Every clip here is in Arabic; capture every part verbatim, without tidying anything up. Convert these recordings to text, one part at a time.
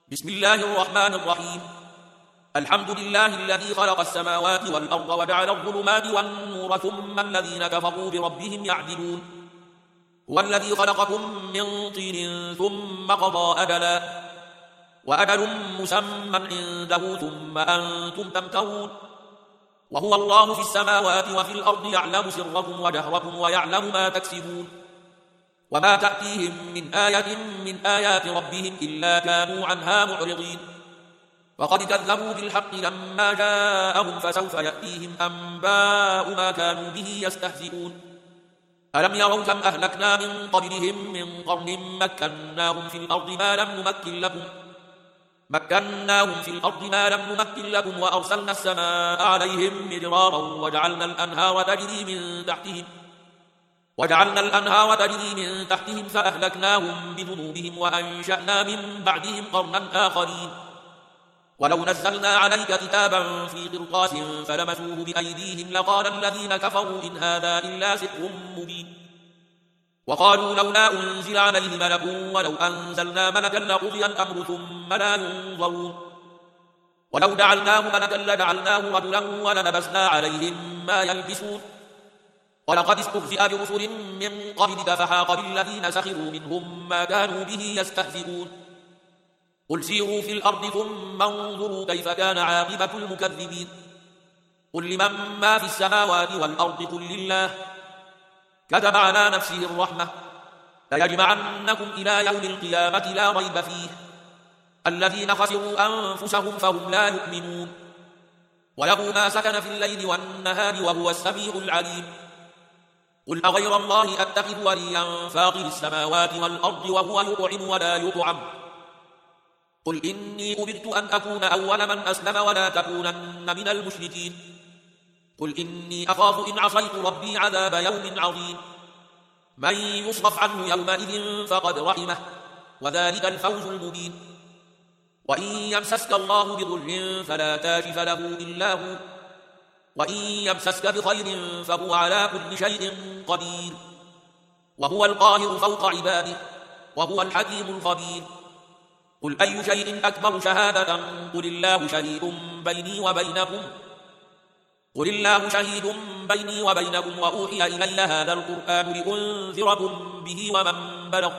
بسم الله الرحمن الرحيم. الحمد لله الذي خلق السماوات والأرض وجعل الظلمات والنور ثم الذين كفروا بربهم يعدلون. هو الذي خلقكم من طين ثم قضى أجلا وأجل مسمى عنده ثم أنتم تمترون. وهو الله في السماوات وفي الأرض يعلم سركم وجهركم ويعلم ما تكسبون. وما تأتيهم من آية من آيات ربهم إلا كانوا عنها معرضين. وقد كذبوا بالحق لما جاءهم فسوف يأتيهم أنباء ما كانوا به يستهزئون. ألم يروا كم أهلكنا من قبلهم من قرن مكناهم في الأرض ما لم نمكن لكم مكناهم في الأرض ما لم نمكن لكم وأرسلنا السماء عليهم مدرارا وجعلنا الأنهار تجري من تحتهم وجعلنا الأنهار تجري من تحتهم فأهلكناهم بذنوبهم وأنشأنا من بعدهم قرنا آخرين. ولو نزلنا عليك كتابا في قرطاس فلمسوه بأيديهم لقال الذين كفروا إن هذا إلا سحر مبين. وقالوا لولا أنزل عليه ملك ولو أنزلنا ملكا لقضي الأمر ثم لا ينظرون. ولو جعلناه ملكا لجعلناه رجلا وللبسنا عليهم ما يلبسون. ولقد استهزئ برسل من قبلك فحاق بالذين سخروا منهم ما كانوا به يستهزئون. قل سيروا في الأرض ثم انظروا كيف كان عاقبة المكذبين. قل لمن ما في السماوات والأرض قل لله كتب على نفسه الرحمة ليجمعنكم إلى يوم القيامة لا ريب فيه الذين خسروا أنفسهم فهم لا يؤمنون. وله ما سكن في الليل والنهار وهو السميع العليم. قل أغير الله أتخذ وليا فاطر السماوات والأرض وهو يطعم ولا يطعم. قل إني أمرت أن أكون أول من أسلم ولا تكونن من المشركين. قل إني أخاف إن عصيت ربي عذاب يوم عظيم. من يصرف عنه يومئذ فقد رحمه وذلك الفوز المبين. وإن يمسسك الله بضر فلا كاشف له إلا هو وإن يمسسك بخير فهو على كل شيء قدير. وهو القاهر فوق عباده وهو الحكيم الخبير. قل أي شيء أكبر شهادة قل الله شهيد بيني وبينكم قل الله شهيد بيني وبينكم وأوحي إلي هذا القرآن لأنذركم به ومن بلغ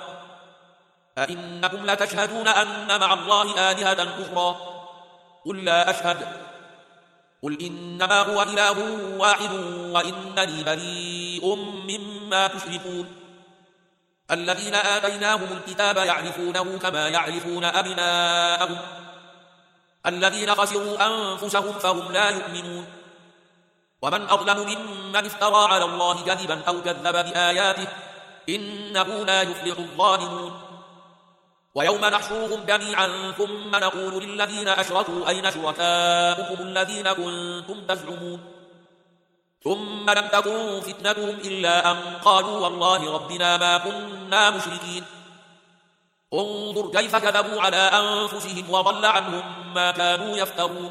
أئنكم لتشهدون أن مع الله آلهة أخرى قل لا أشهد. قل إنما هو إله واحد وإنني بريء مما تشركون. الذين آتيناهم الكتاب يعرفونه كما يعرفون أبناءهم الذين خسروا أنفسهم فهم لا يؤمنون. ومن أظلم ممن افترى على الله كذبا أو كذب بآياته إنه لا يفلح الظالمون. ويوم نحشرهم جميعا ثم نقول للذين أشركوا أين شركاؤكم الذين كنتم تزعمون ثم لم تكن فتنتهم إلا أن قالوا والله ربنا ما كنا مشركين. انظر كيف كذبوا على أنفسهم وضل عنهم ما كانوا يفترون.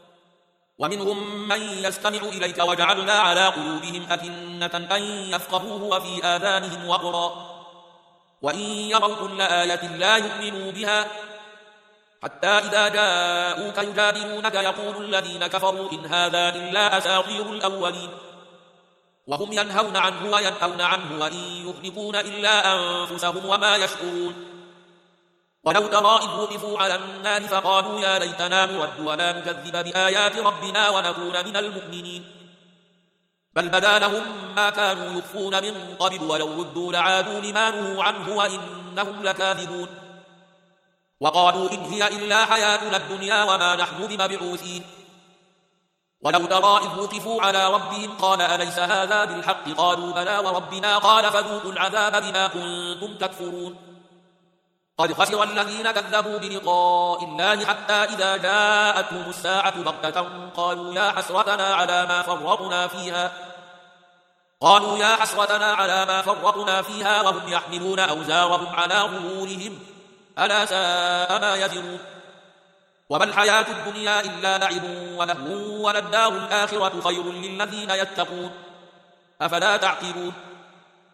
ومنهم من يستمع إليك وجعلنا على قلوبهم أكنة أن يفقهوه وفي آذانهم وقرا وإن يروا كل آية لا يؤمنوا بها حتى إذا جاءوك يجادلونك يقول الذين كفروا إن هذا إلا أساطير الأولين وهم ينهون عنه وينأون عنه وإن يهلكون إلا أنفسهم وما يشعرون. ولو ترى إذ وقفوا على النار فقالوا يا ليتنا نرد ولا نكذب بآيات ربنا ونكون من المؤمنين بل بدا لهم ما كانوا يخفون من قبل ولو ردوا لعادوا لما نهوا عنه وإنهم لكاذبون. وقالوا إن هي إلا حياتنا الدنيا وما نحن بمبعوثين. ولو ترى إذ وقفوا على ربهم قال أليس هذا بالحق قالوا بلى وربنا قال فذوقوا العذاب بما كنتم تكفرون. قد خسر الذين كذبوا بلقاء الله حتى إذا جاءتهم الساعة بغتة قالوا يا حسرتنا على ما فرطنا فيها قالوا يا حسرتنا على ما فرطنا فيها وهم يحملون أوزارهم على ظهورهم ألا ساء ما يزرون. وما الحياة الدنيا إلا لعب ولهو وللدار الآخرة خير للذين يتقون أفلا تعقلون.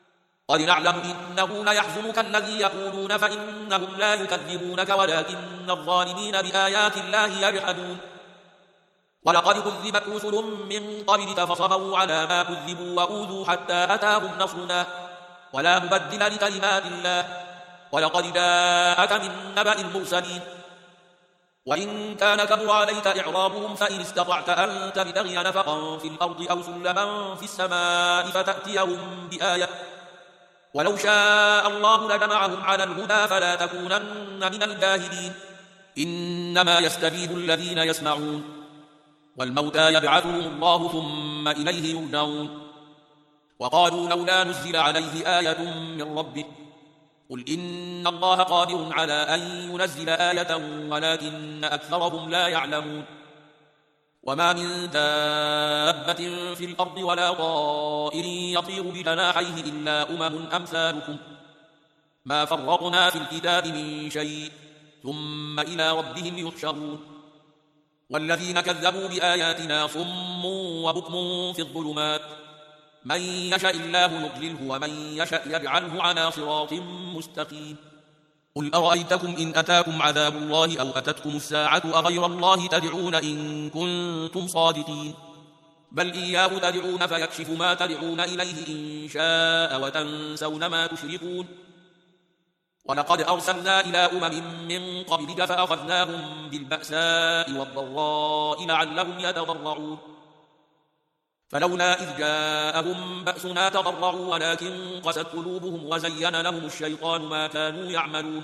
قد نعلم إنه ليحزنك الذي يقولون فإنهم لا يكذبونك ولكن الظالمين بآيات الله يجحدون ولقد كذبت رسل من قبلك فصبروا على ما كذبوا وأوذوا حتى أتاهم نصرنا ولا مبدل لكلمات الله ولقد جاءك من نبأ المرسلين وإن كان كبر عليك إعرابهم فإن استطعت أن تبتغي نفقا في الأرض أو سلما في السماء فتأتيهم بآية ولو شاء الله لجمعهم على الهدى فلا تكونن من الجاهلين إنما يستجيب الذين يسمعون والموتى يبعثهم الله ثم إليه يرجعون وقالوا لولا نزل عليه آية من ربه قل إن الله قادر على أن ينزل آية ولكن أكثرهم لا يعلمون وما من دابة في الأرض ولا طائر يطير بجناحيه إلا أمم أمثالكم ما فرطنا في الكتاب من شيء ثم إلى ربهم يحشرون والذين كذبوا بآياتنا صم وبكم في الظلمات من يشاء الله يضلله ومن يشاء يجعله على صراط مستقيم قل أرأيتكم إن أتاكم عذاب الله أو أتتكم الساعة أغير الله تدعون إن كنتم صادقين بل إياه تدعون فيكشف ما تدعون إليه إن شاء وتنسون ما تشركون ولقد أرسلنا إلى أمم من قبلك فأخذناهم بالبأساء والضراء لعلهم يتضرعون فلولا إذ جاءهم بأسنا تضرعوا ولكن قست قلوبهم وزين لهم الشيطان ما كانوا يعملون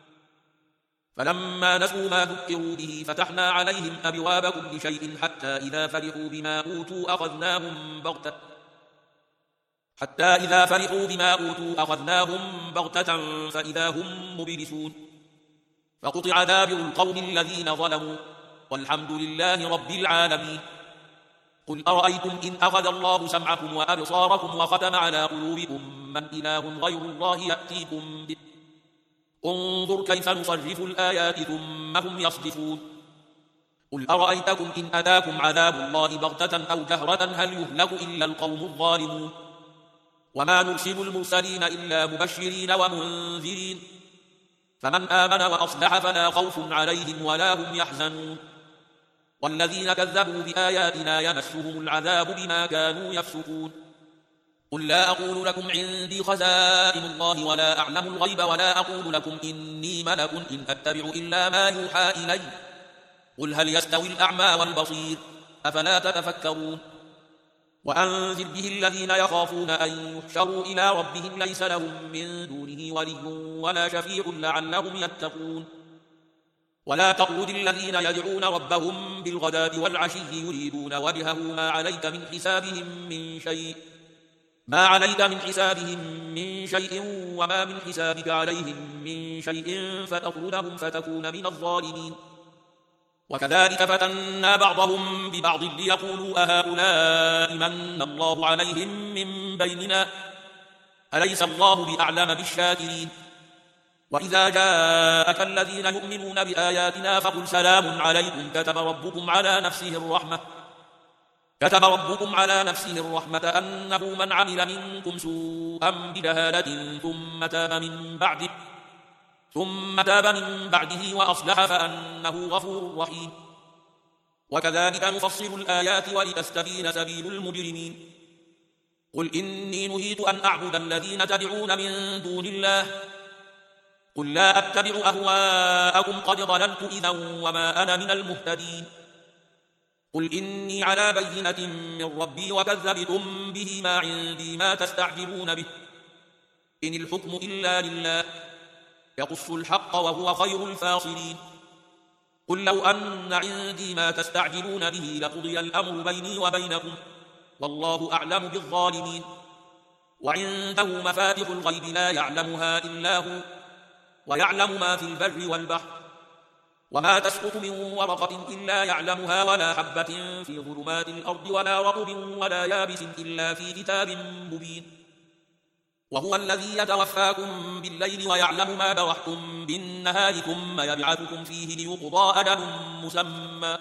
فلما نسوا ما ذكروا به فتحنا عليهم أبواب كل شيء حتى إذا فرحوا بما أوتوا أخذناهم بغتة حتى إذا فرحوا بما أوتوا أخذناهم بغتة فإذا هم مبلسون فقطع دابر القوم الذين ظلموا والحمد لله رب العالمين قل أرأيتم إن أخذ الله سمعكم وأبصاركم وختم على قلوبكم من إله غير الله يأتيكم به انظر كيف نصرف الآيات ثم هم يصدفون قل أرأيتكم إن أتاكم عذاب الله بغتة أو جهرة هل يهلك إلا القوم الظالمون وما نرسل المرسلين إلا مبشرين ومنذرين فمن آمن وأصلح فلا خوف عليهم ولا هم يحزنون والذين كذبوا بآياتنا يمسهم العذاب بما كانوا يفسقون قل لا أقول لكم عندي خزائن الله ولا أعلم الغيب ولا أقول لكم إني ملك إن أتبع إلا ما يوحى إلي قل هل يستوي الأعمى والبصير أفلا تتفكرون وأنذر به الذين يخافون أن يحشروا إلى ربهم ليس لهم من دونه ولي ولا شفيع لعلهم يتقون ولا تطرد الذين يدعون ربهم بالغداة والعشي يريدون وجهه ما عليك من حسابهم من شيء ما عليك من حسابهم من شيء وما من حسابك عليهم من شيء فتطردهم فتكون من الظالمين وكذلك فتنا بعضهم ببعض ليقولوا أهؤلاء من الله عليهم من بيننا أليس الله بأعلم بالشاكرين وإذا جاءك الذين يؤمنون بآياتنا فقل سلام عليكم كتب ربكم على نفسه الرحمة كتب ربكم على نفسه الرحمة أنه من عمل منكم سوءا بجهالة ثم تاب من بعده ثم تاب من بعده وأصلح فأنه غفور رحيم وكذلك نفصل الآيات ولتستبين سبيل المجرمين قل إني نهيت أن أعبد الذين تدعون من دون الله قل لا أتبع أهواءكم قد ضللت إذا وما أنا من المهتدين قل إني على بينة من ربي وكذبتم به ما عندي ما تستعجلون به إن الحكم إلا لله يقص الحق وهو خير الفاصلين قل لو أن عندي ما تستعجلون به لقضي الأمر بيني وبينكم والله أعلم بالظالمين وعنده مفاتح الغيب لا يعلمها إلا هو ويعلم ما في البر والبحر وما تسقط من ورقة إلا يعلمها ولا حبة في ظلمات الأرض ولا رطب ولا يابس إلا في كتاب مبين وهو الذي يتوفاكم بالليل ويعلم ما جرحتم بالنهار ثم يبعثكم فيه ليقضى أجل مسمى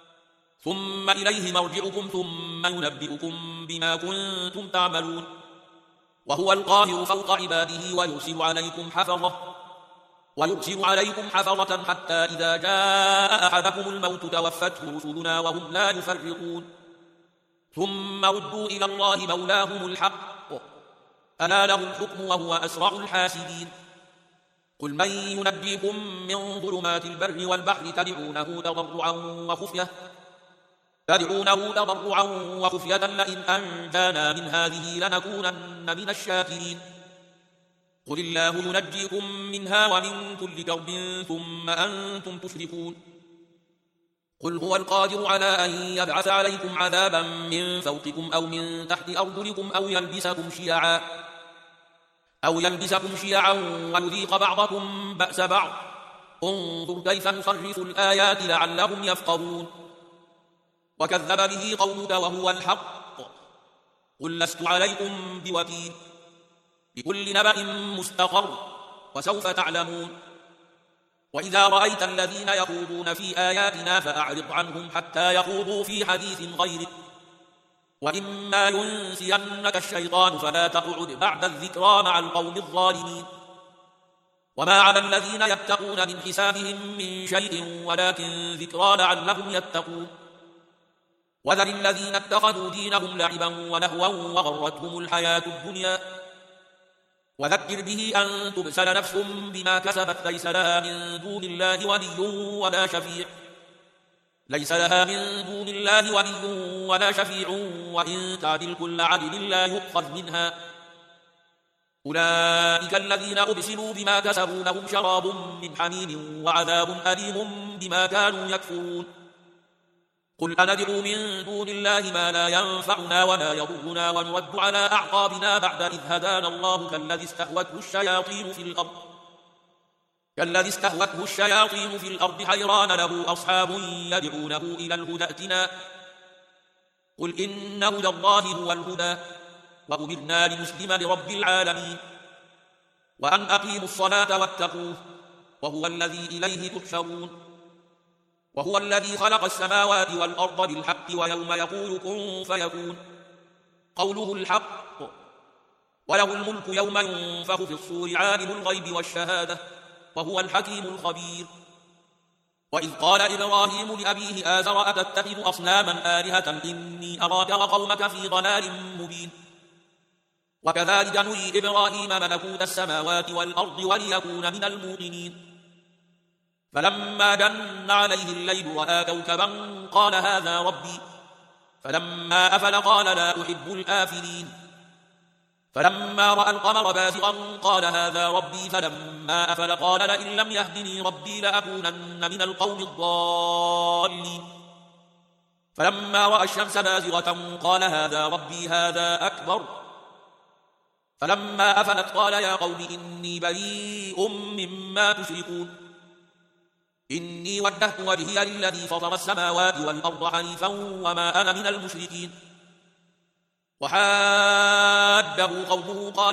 ثم إليه مرجعكم ثم ينبئكم بما كنتم تعملون وهو القاهر فوق عباده ويرسل عليكم حفظة ويرسل عليكم حفظة حتى إذا جاء أحدكم الموت توفته رسلنا وهم لا يفرقون ثم ردوا إلى الله مولاهم الحق ألا له الحكم وهو أسرع الحاسبين قل من ينجيكم من ظلمات البر والبحر تدعونه تضرعا وخفية تدعونه تضرعا وخفية لئن أنجانا من هذه لنكونن من الشاكرين قل الله ينجيكم منها ومن كل كرب ثم أنتم تشركون قل هو القادر على أن يبعث عليكم عذابا من فوقكم أو من تحت أرجلكم أو يلبسكم شيعا أو يلبسكم شيعا ويذيق بعضكم بأس بعض انظر كيف نصرف الآيات لعلهم يفقهون وكذب به قومك وهو الحق قل لست عليكم بوكيل لكل نبأ مستقر وسوف تعلمون وإذا رأيت الذين يخوضون في آياتنا فأعرض عنهم حتى يخوضوا في حديث غيره وإما ينسينك الشيطان فلا تقعد بعد الذكرى مع القوم الظالمين وما على الذين يتقون من حسابهم من شيء ولكن ذكرى لعلهم يتقون وذر الذين اتخذوا دينهم لعبا ولهوا وغرتهم الحياة الدنيا وذكر به أن تبسل نفس بما كسبت ليس لها من دون الله ولي ولا شفيع ليس لها من دون الله ولي ولا شفيع وإن تعدل كل عدل لا يؤخذ منها أولئك الذين أبسلوا بما كسبوا لهم شراب من حميم وعذاب أليم بما كانوا يكفرون قل أندعو من دون الله ما لا ينفعنا ولا يضرنا ونرد على أعقابنا بعد إذ هدانا الله كالذي استهوته الشياطين في الأرض كالذي استهوته الشياطين في الأرض حيران له أصحاب يدعونه إلى الهدى ائتنا قل إن هدى الله هو الهدى وأمرنا لنسلم لرب العالمين وأن أقيموا الصلاة واتقوه وهو الذي إليه تحشرون وهو الذي خلق السماوات والأرض بالحق ويوم يقول كن فيكون قوله الحق وله الملك يوم ينفخ في الصور عالم الغيب والشهادة وهو الحكيم الخبير وإذ قال إبراهيم لأبيه آزر أتتخذ أصناما آلهة إني أراك وقومك في ضلال مبين وكذلك نري إبراهيم ملكوت السماوات والأرض وليكون من الموقنين فلما جن عليه الليل رأى كوكبا قال هذا ربي فلما أفل قال لا أحب الآفلين فلما رأى القمر بازغا قال هذا ربي فلما أفل قال لئن لم يهدني ربي لأكونن من القوم الضالين فلما رأى الشمس بازغة قال هذا ربي هذا أكبر فلما أفلت قال يا قوم إني بريء مما تشركون إني وجهت وجهي للذي فطر السماوات والأرض حنيفا وما أنا من المشركين وحاده قومه قال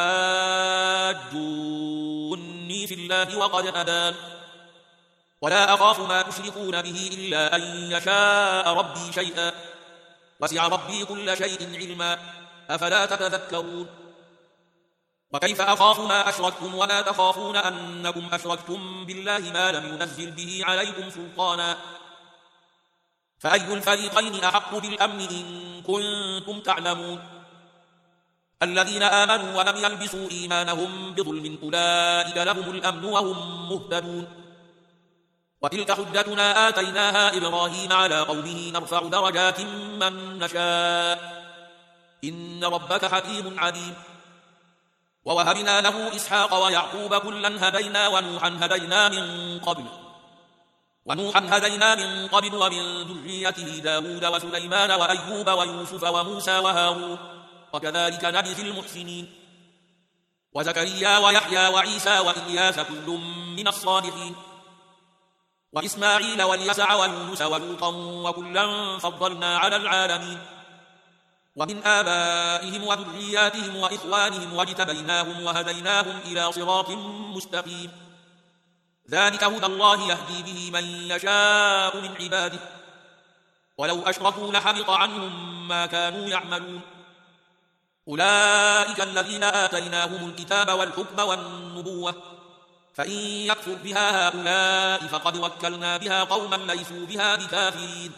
أتحاجوني في الله وقد هدان ولا أخاف ما تشركون به إلا أن يشاء ربي شيئا وسع ربي كل شيء علما أفلا تتذكرون وكيف أخاف ما أشركتم ولا تخافون أنكم أشركتم بالله ما لم ينزل به عليكم سلطانا فأي الفريقين أحق بالأمن إن كنتم تعلمون الذين آمنوا ولم يلبسوا إيمانهم بظلم أولئك لهم الأمن وهم مهتدون وتلك حجتنا آتيناها إبراهيم على قومه نرفع درجات من نشاء إن ربك حكيم عليم ووهبنا له إسحاق ويعقوب كلا هدينا ونوحا هدينا من قبل ونوحا هدينا من قبل ومن ذريته داود وسليمان وأيوب ويوسف وموسى وهارون وكذلك نجزي المحسنين وزكريا ويحيى وعيسى وإلياس كل من الصالحين وإسماعيل واليسع ويونس ولوطا وكلا فضلنا على العالمين ومن آبائهم وذرياتهم وإخوانهم واجتبيناهم وهديناهم إلى صراط مستقيم ذلك هدى الله يهدي به من يشاء من عباده ولو أشركوا لحبط عنهم ما كانوا يعملون أولئك الذين آتيناهم الكتاب والحكم والنبوة فإن يكفر بها هؤلاء فقد وكلنا بها قوما ليسوا بها بكافرين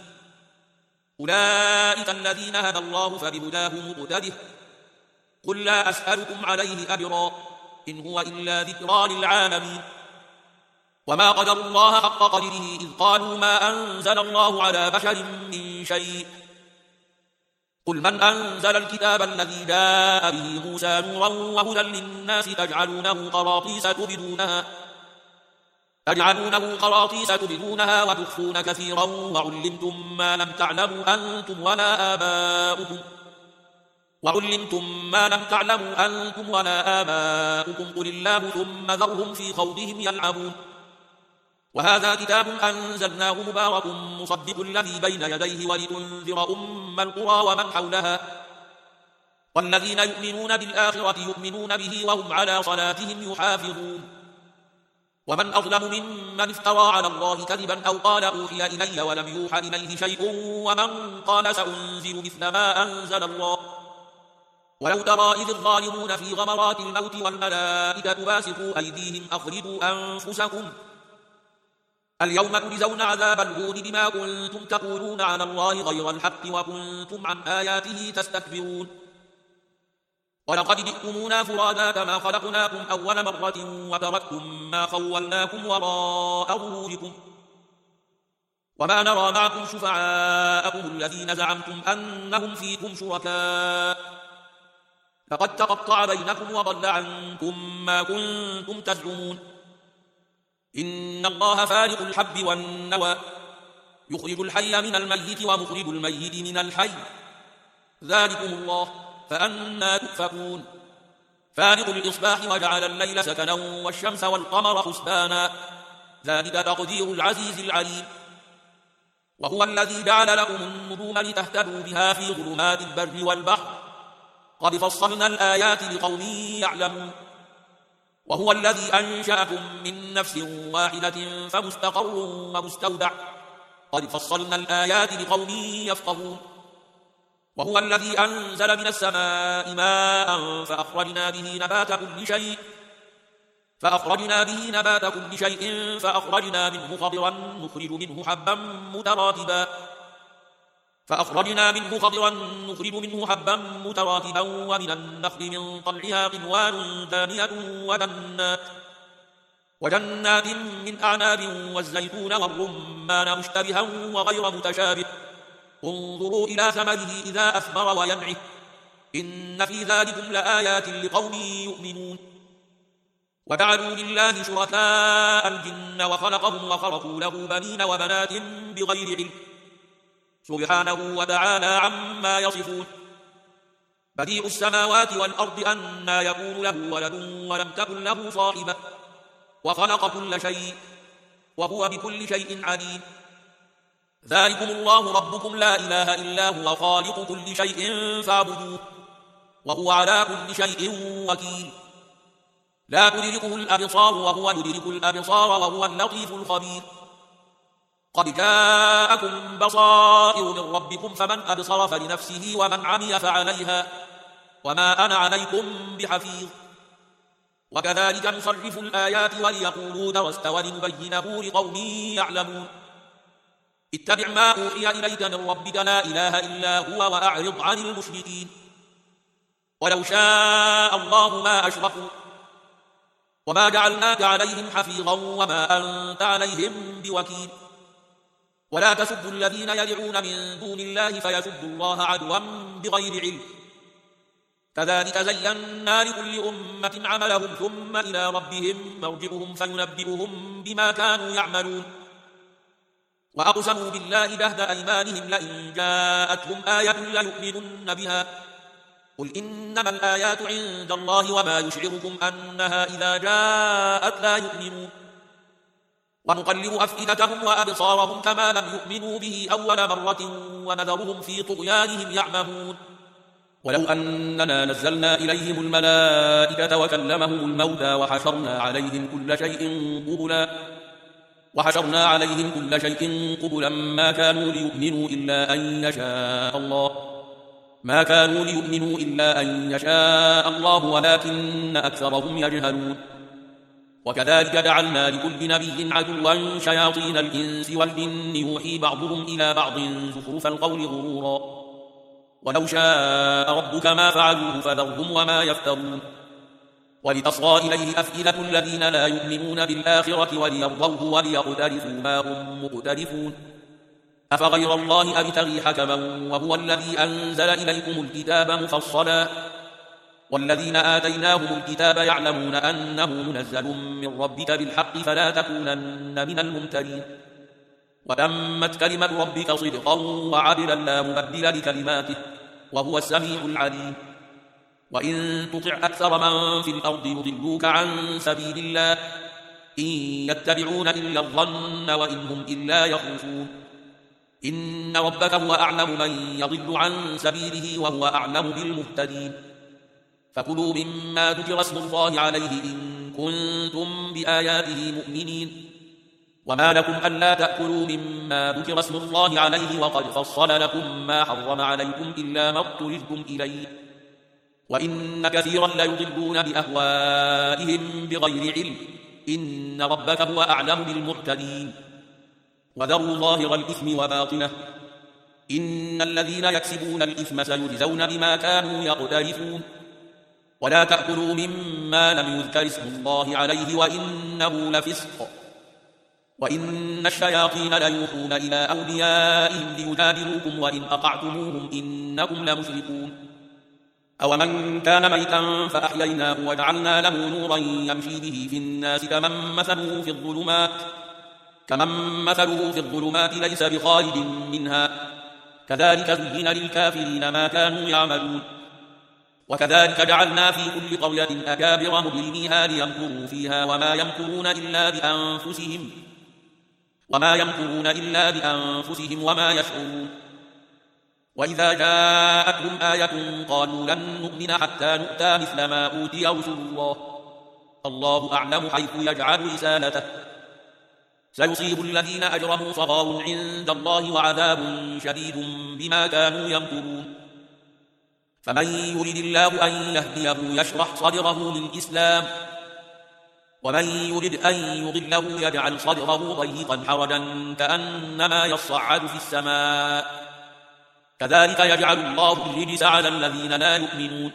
أولئك الذين هدى الله فبهداه مقتده قل لا أسألكم عليه أجرا إن هو إلا ذكرى للعالمين وما قدروا الله حق قدره إذ قالوا ما أنزل الله على بشر من شيء قل من أنزل الكتاب الذي جاء به موسى نورا وهدى للناس تجعلونه قراطيس تبدونها تجعلونه قراطيس تبدونها وتخفون كثيرا وعلمتم ما لم تعلموا أنتم ولا آباؤكم وعلمتم ما لم تعلموا أنتم ولا آباؤكم قل الله ثم ذرهم في خوضهم يلعبون وهذا كتاب أنزلناه مبارك مصدق الذي بين يديه ولتنذر أم القرى ومن حولها والذين يؤمنون بالآخرة يؤمنون به وهم على صلاتهم يحافظون ومن أظلم ممن افترى على الله كذبا أو قال أوحي إلي ولم يوحى إليه شيء ومن قال سأنزل مثل ما أنزل الله ولو ترى إذ الظالمون في غمرات الموت والملائكة باسطوا أيديهم أخرجوا أنفسكم اليوم تجزون عذاب الهون بما كنتم تقولون على الله غير الحق وكنتم عن آياته تستكبرون ولقد جئتمونا فرادا كما خلقناكم أول مرة وتركتم ما خولناكم وراء ظهوركم وما نرى معكم شفعاءكم الذين زعمتم أنهم فيكم شركاء لقد تقطع بينكم وضل عنكم ما كنتم تزعمون إن الله فارق الحب والنوى يخرج الحي من الميت ومخرج الميت من الحي ذلكم الله فأنى تؤفكون فارق الإصباح وجعل الليل سكنا والشمس والقمر حسبانا ذلك تقدير العزيز العليم وهو الذي جعل لكم النجوم لتهتدوا بها في ظلمات البر والبحر قد فصلنا الآيات لقوم يعلمون وهو الذي أنشأكم من نفس واحدة فمستقر ومستودع قد فصلنا الآيات لقوم يفقهون وهو الذي أنزل من السماء ماء فأخرجنا به نبات كل شيء فأخرجنا به نبات كل شيء فأخرجنا منه خضرا نخرج منه حبا متراكبا فأخرجنا منه خضرا نخرج منه حبا متراكبا ومن النخل من طلعها قنوان دانية وجنات وجنات من أعناب والزيتون والرمان مشتبها وغير متشابه انظروا إلى ثمره إذا أثمر وينعه إن في ذلكم لآيات لقوم يؤمنون وجعلوا لله شركاء الجن وخلقهم وخرقوا له بنين وبنات بغير علم سبحانه وتعالى عما يصفون بديع السماوات والأرض أنى يكون له ولد ولم تكن له صاحبة وخلق كل شيء وهو بكل شيء عليم ذلكم الله ربكم لا إله إلا هو خالق كل شيء فاعبدوه وهو على كل شيء وكيل لا تدركه الأبصار وهو يدرك الأبصار وهو اللطيف الخبير قد جاءكم بصائر من ربكم فمن أبصر فلنفسه ومن عمي فعليها وما أنا عليكم بحفيظ وكذلك نصرف الآيات وليقولوا درست ولنبينه لقوم يعلمون اتبع ما أوحي إليك من ربك لا إله إلا هو وأعرض عن المشركين ولو شاء الله ما أشركوا وما جعلناك عليهم حفيظا وما أنت عليهم بوكيل ولا تسبوا الذين يدعون من دون الله فيسبوا الله عدوا بغير علم كذلك زينا لكل أمة عملهم ثم إلى ربهم مرجعهم فينبئهم بما كانوا يعملون وأقسموا بالله جهد أيمانهم لئن جاءتهم آية ليؤمنن بها قل إنما الآيات عند الله وما يشعركم أنها إذا جاءت لا يؤمنون ونقلب أفئدتهم وأبصارهم كما لم يؤمنوا به أول مرة ونذرهم في طغيانهم يعمهون ولو أننا نزلنا إليهم الملائكة وكلمهم الموتى وحشرنا عليهم كل شيء قبلا وحشرنا عليهم كل شيء قبلا ما كانوا ليؤمنوا إلا أن يشاء الله ما كانوا ليؤمنوا إلا أن يشاء الله ولكن أكثرهم يجهلون وكذلك جعلنا لكل نبي عدوا شياطين الإنس والجن يوحي بعضهم إلى بعض زخرف القول غرورا ولو شاء ربك ما فعلوه فذرهم وما يفترون ولتصغى إليه أفئدة الذين لا يؤمنون بالآخرة وليرضوه وليقترفوا ما هم مقترفون أفغير الله أبتغي حكما وهو الذي أنزل إليكم الكتاب مفصلا والذين آتيناهم الكتاب يعلمون أنه منزل من ربك بالحق فلا تكونن من الممترين وتمت كلمة ربك صدقا وعدلا لا مبدل لكلماته وهو السميع العليم وإن تطع أكثر من في الأرض يضلوك عن سبيل الله إن يتبعون إلا الظن وإن هم إلا يخرصون إن ربك هو أعلم من يضل عن سبيله وهو أعلم بالمهتدين فكلوا مما ذكر اسم الله عليه إن كنتم بآياته مؤمنين وما لكم ألا تأكلوا مما ذكر اسم الله عليه وقد فصل لكم ما حرم عليكم إلا ما اضطررتم إليه وإن كثيرا ليضلون بأهوائهم بغير علم إن ربك هو أعلم بالمعتدين وذروا ظاهر الإثم وباطنه إن الذين يكسبون الإثم سيجزون بما كانوا يقترفون ولا تأكلوا مما لم يذكر اسم الله عليه وإنه لفسق وإن الشياطين ليوحون إلى أوليائهم ليجادلوكم وإن أطعتموهم إنكم لمشركون أومن كان ميتا فأحييناه وجعلنا له نورا يمشي به في الناس كمن مثله في الظلمات كمن مثله في الظلمات ليس بخارج منها كذلك زين للكافرين ما كانوا يعملون وكذلك جعلنا في كل قرية أكابر مجرميها ليمكروا فيها وما يمكرون إلا بأنفسهم وما يمكرون إلا بأنفسهم وما يشعرون وإذا جاءتهم آية قالوا لن نؤمن حتى نؤتى مثل ما أوتي رسل الله الله أعلم حيث يجعل رسالته سيصيب الذين أجرموا صغار عند الله وعذاب شديد بما كانوا يمكرون فمن يريد الله أن يهديه يشرح صدره للإسلام ومن يريد أن يضله يجعل صدره ضيقا حرجا كأنما يصعد في السماء كذلك يجعل الله الرجس على الذين لا يؤمنون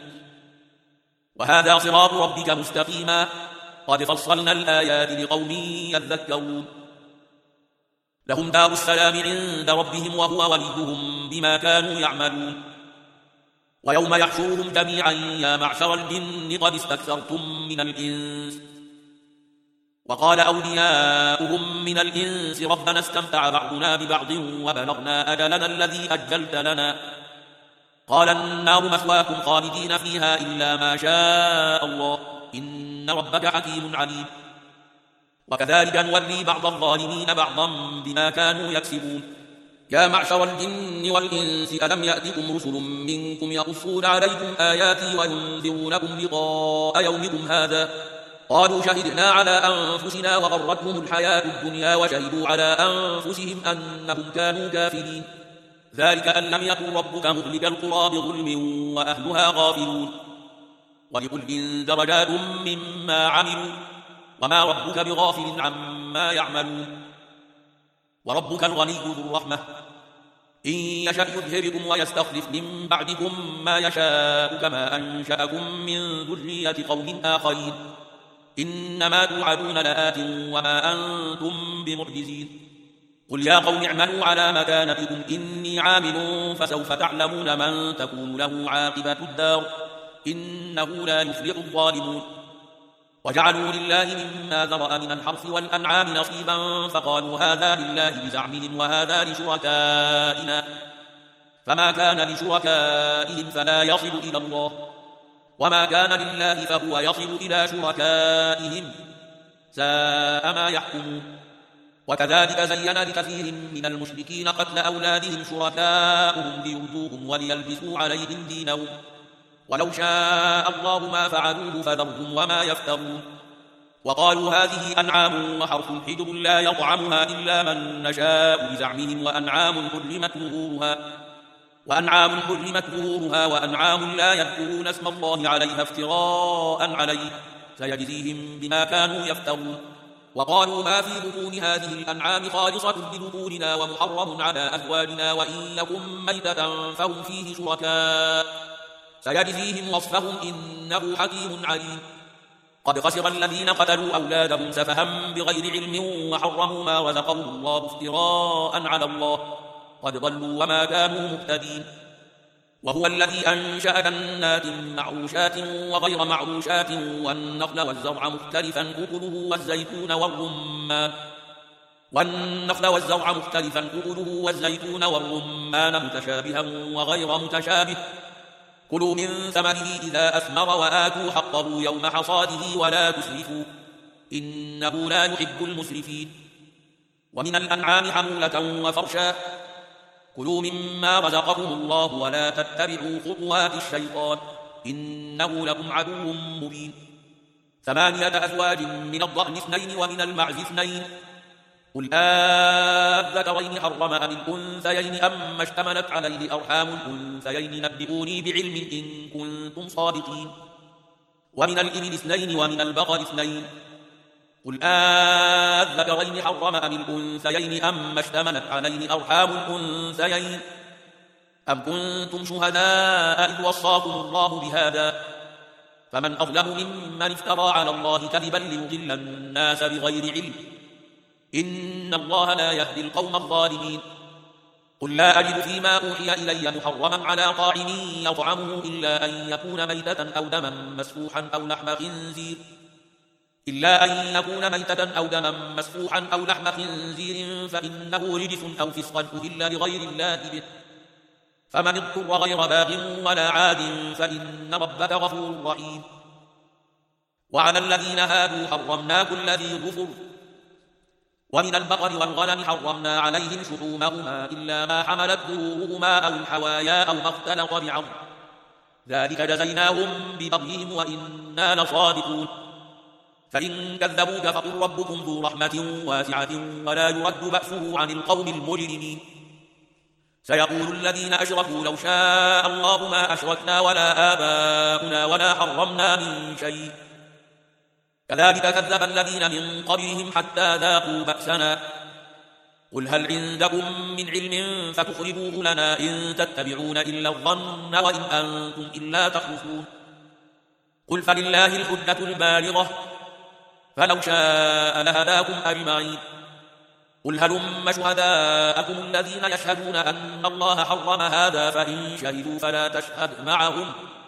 وهذا صراط ربك مستقيما قد فصلنا الآيات لقوم يذكرون لهم دار السلام عند ربهم وهو وليهم بما كانوا يعملون ويوم يحشرهم جميعا يا معشر الجن قد استكثرتم من الإنس وقال أولياؤهم من الإنس ربنا استمتع بعضنا ببعض وبلغنا أجلنا الذي أجلت لنا قال النار مثواكم خالدين فيها إلا ما شاء الله إن ربك حكيم عليم وكذلك نولي بعض الظالمين بعضا بما كانوا يكسبون يا معشر الجن والإنس ألم يأتكم رسل منكم يقصون عليكم آياتي وينذرونكم لقاء يومكم هذا قالوا شهدنا على أنفسنا وغرتهم الحياة الدنيا وشهدوا على أنفسهم أنهم كانوا كافرين ذلك أن لم يكن ربك مهلك القرى بظلم وأهلها غافلون ولكل درجات مما عملوا وما ربك بغافل عما يعملون وربك الغني ذو الرحمة إن يشأ يذهبكم ويستخلف من بعدكم ما يشاء كما أنشأكم من ذرية قوم آخرين إنما توعدون لآت وما أنتم بمعجزين قل يا قوم اعملوا على مكانتكم إني عامل فسوف تعلمون من تكون له عاقبة الدار إنه لا يفلح الظالمون وجعلوا لله مما ذرأ من الحرث والأنعام نصيبا فقالوا هذا لله بزعمهم وهذا لشركائنا فما كان لشركائهم فلا يصل إلى الله وما كان لله فهو يصل إلى شركائهم ساء ما يحكمون وكذلك زين لكثير من المشركين قتل أولادهم شركاؤهم ليردوهم وليلبسوا عليهم دينهم ولو شاء الله ما فعلوه فذرهم وما يفترون وقالوا هذه أنعام وحرث حجر لا يطعمها إلا من نشاء بزعمهم وأنعام حرمت ظهورها وأنعام حرمت ظهورها وأنعام لا يذكرون اسم الله عليها افتراء عليه سيجزيهم بما كانوا يفترون. وقالوا ما في بطون هذه الأنعام خالصة لذكورنا ومحرم على أزواجنا وإن يكن ميتة فهم فيه شركاء سيجزيهم وصفهم إنه حكيم عليم. قد خسر الذين قتلوا أولادهم سفها بغير علم وحرموا ما رزقهم الله افتراء على الله قد ضلوا وما كانوا مهتدين. وهو الذي أنشأ جنات معروشات وغير معروشات والنخل والزرع مختلفا أكله والزيتون والرمان والنخل والزرع مختلفا أكله والزيتون والرمان متشابها وغير متشابه كلوا من ثمره إذا أثمر وآتوا حقه يوم حصاده ولا تسرفوا إنه لا يحب المسرفين. ومن الأنعام حمولة وفرشا كلوا مما رزقكم الله ولا تتبعوا خطوات الشيطان إنه لكم عدو مبين. ثمانية أزواج من الضأن اثنين ومن المعز اثنين قل آذكرين حرم أم الأنثيين أما اشتملت عليه أرحام الأنثيين نبئوني بعلم إن كنتم صادقين. ومن الإبل اثنين ومن البقر اثنين قل آذكرين حرم أم الأنثيين أما اشتملت عليه أرحام الأنثيين أم كنتم شهداء إذ وصاكم الله بهذا فمن أظلم ممن افترى على الله كذبا ليضل الناس بغير علم إن الله لا يهدي القوم الظالمين. قل لا أجد فيما أوحي إلي محرما على طاعم يطعمه إلا أن يكون ميتة أو دما مسفوحا أو لحم خنزير إلا أن يكون ميتة أو دما مسفوحا أو لحم خنزير فإنه رجس أو فسقا أهل لغير الله به فمن اضطر غير باغ ولا عاد فإن ربك غفور رحيم. وعلى الذين هادوا حرمنا كل ذي ظفر ومن البقر والغنم حرمنا عليهم شحومهما إلا ما حملت ظهورهما أو الحوايا أو ما اختلط بعظم ذلك جزيناهم ببغيهم وإنا لصادقون. فإن كذبوك فقل ربكم ذو رحمة واسعة ولا يرد بأسه عن القوم المجرمين. سيقول الذين أشركوا لو شاء الله ما أشركنا ولا آباؤنا ولا حرمنا من شيء كذلك كذب الذين من قبلهم حتى ذاقوا بأسنا قل هل عندكم من علم فتخرجوه لنا إن تتبعون إلا الظن وإن أنتم إلا تخرصون. قل فلله الحجة البالغة فلو شاء لهداكم أجمعين. قل هلم شهداءكم الذين يشهدون أن الله حرم هذا فإن شهدوا فلا تشهد معهم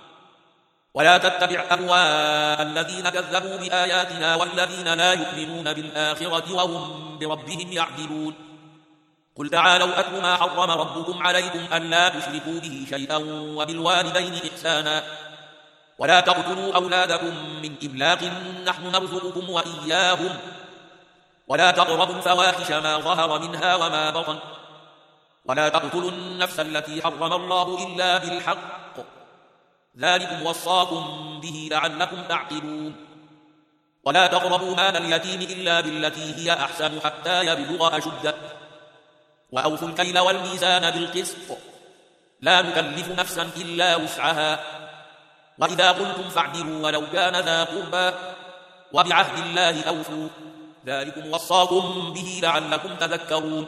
ولا تتبع أهواء الذين كذبوا بآياتنا والذين لا يؤمنون بالآخرة وهم بربهم يعدلون. قل تعالوا أتل ما حرم ربكم عليكم ألا تشركوا به شيئا وبالوالدين إحسانا ولا تقتلوا أولادكم من إملاق نحن نرزقكم وإياهم ولا تقربوا الفواحش ما ظهر منها وما بطن ولا تقتلوا النفس التي حرم الله إلا بالحق ذلكم وصاكم به لعلكم تعقلون. ولا تقربوا مال اليتيم إلا بالتي هي أحسن حتى يبلغ أشده وأوفوا الكيل والميزان بالقسط لا نكلف نفسا إلا وسعها وإذا قلتم فاعدلوا ولو كان ذا قربى وبعهد الله أوفوا ذلكم وصاكم به لعلكم تذكرون.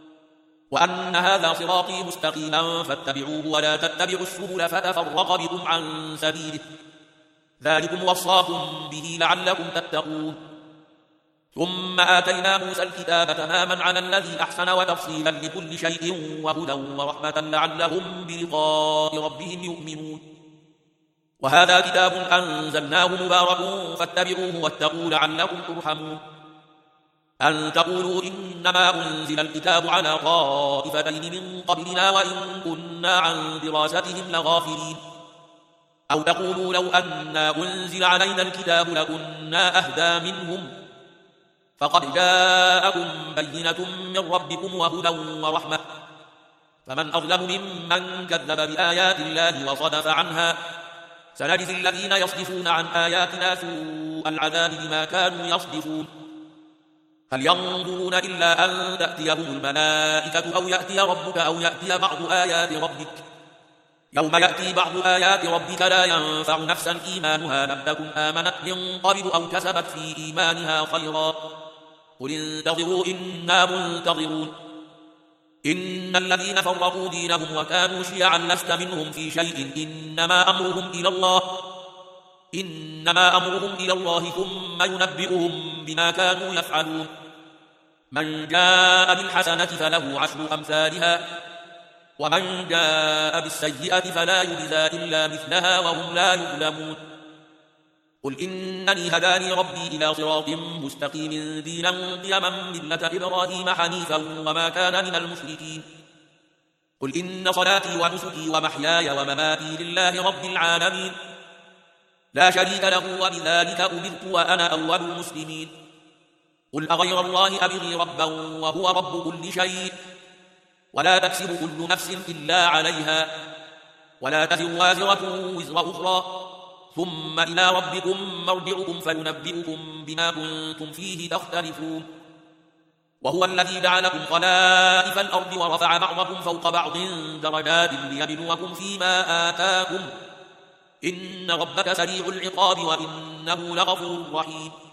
وأن هذا صراطي مستقيما فاتبعوه ولا تتبعوا السبل فتفرق بكم عن سبيله ذلكم وصاكم به لعلكم تتقون. ثم آتينا موسى الكتاب تماما على الذي أحسن وتفصيلا لكل شيء وهدى ورحمة لعلهم بلقاء ربهم يؤمنون. وهذا كتاب أنزلناه مبارك فاتبعوه واتقوا لعلكم ترحمون. أن تقولوا إنما أنزل الكتاب على طائفتين من قبلنا وإن كنا عن دراستهم لغافلين أو تقولوا لو أنا أنزل علينا الكتاب لكنا أهدى منهم فقد جاءكم بينة من ربكم وهدى ورحمة فمن أظلم ممن كذب بآيات الله وصدف عنها سنجزي الذين يصدفون عن آياتنا سوء العذاب بما كانوا يصدفون. هل ينظرون إلا أن تأتيهم الملائكة أو يأتي ربك أو يأتي بعض آيات ربك يوم يأتي بعض آيات ربك لا ينفع نفسا إيمانها لم تكن آمنت من قبل أو كسبت في إيمانها خيرا قل انتظروا إنا منتظرون إن الذين فرقوا دينهم وكانوا شيعا لست منهم في شيء إنما أمرهم إلى الله إنما أمرهم إلى الله ثم ينبئهم بما كانوا يفعلون من جاء بالحسنة فله عشر أمثالها ومن جاء بالسيئة فلا يجزى إلا مثلها وهم لا يظلمون قل إنني هداني ربي إلى صراط مستقيم دينا قيما ملة إبراهيم حنيفا وما كان من المشركين قل إن صلاتي ونسكي ومحياي ومماتي لله رب العالمين لا شريك له وبذلك أمرت وأنا أول المسلمين قل أغير الله أبغي ربا وهو رب كل شيء ولا تكسب كل نفس إلا عليها ولا تزر وازرة وزر أخرى ثم إلى ربكم مرجعكم فينبئكم بما كنتم فيه تختلفون وهو الذي جعلكم خلائف الأرض ورفع بعضكم فوق بعض درجات ليبلوكم فيما آتاكم إن ربك سريع العقاب وإنه لغفور رحيم